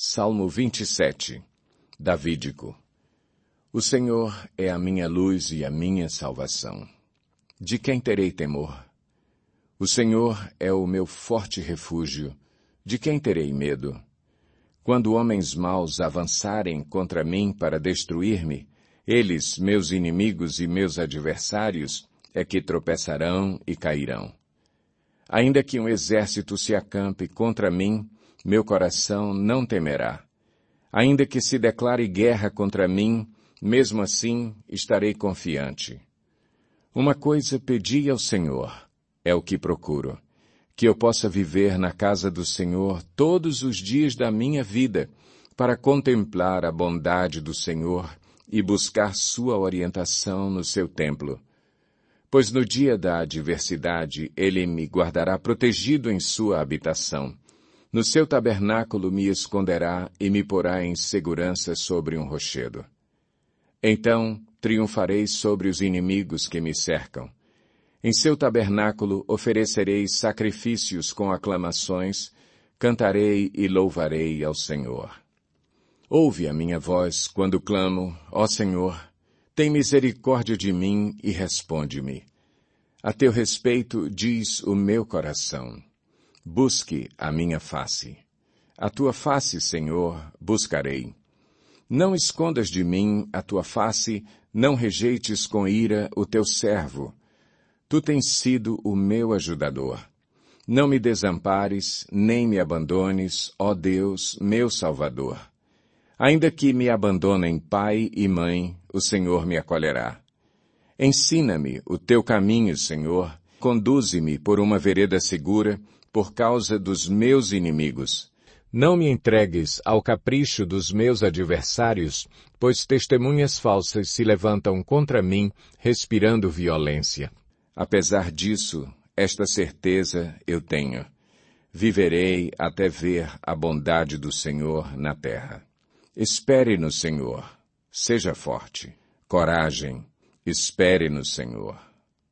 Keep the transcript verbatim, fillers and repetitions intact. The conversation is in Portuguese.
Salmo vinte e sete, Davídico. O Senhor é a minha luz e a minha salvação. De quem terei temor? O Senhor é o meu forte refúgio. De quem terei medo? Quando homens maus avançarem contra mim para destruir-me, eles, meus inimigos e meus adversários, é que tropeçarão e cairão. Ainda que um exército se acampe contra mim, meu coração não temerá. Ainda que se declare guerra contra mim, mesmo assim estarei confiante. Uma coisa pedi ao Senhor, é o que procuro, que eu possa viver na casa do Senhor todos os dias da minha vida, para contemplar a bondade do Senhor e buscar sua orientação no seu templo. Pois no dia da adversidade ele me guardará protegido em sua habitação. No seu tabernáculo me esconderá e me porá em segurança sobre um rochedo. Então triunfarei sobre os inimigos que me cercam. Em seu tabernáculo oferecerei sacrifícios com aclamações, cantarei e louvarei ao Senhor. Ouve a minha voz quando clamo, ó Senhor, tem misericórdia de mim e responde-me. A teu respeito diz o meu coração. Busque a minha face. A tua face, Senhor, buscarei. Não escondas de mim a tua face, não rejeites com ira o teu servo. Tu tens sido o meu ajudador. Não me desampares, nem me abandones, ó Deus, meu Salvador. Ainda que me abandonem pai e mãe, o Senhor me acolherá. Ensina-me o teu caminho, Senhor, conduze-me por uma vereda segura, por causa dos meus inimigos. Não me entregues ao capricho dos meus adversários, pois testemunhas falsas se levantam contra mim, respirando violência. Apesar disso, esta certeza eu tenho. Viverei até ver a bondade do Senhor na terra. Espere no Senhor. Seja forte. Coragem. Espere no Senhor.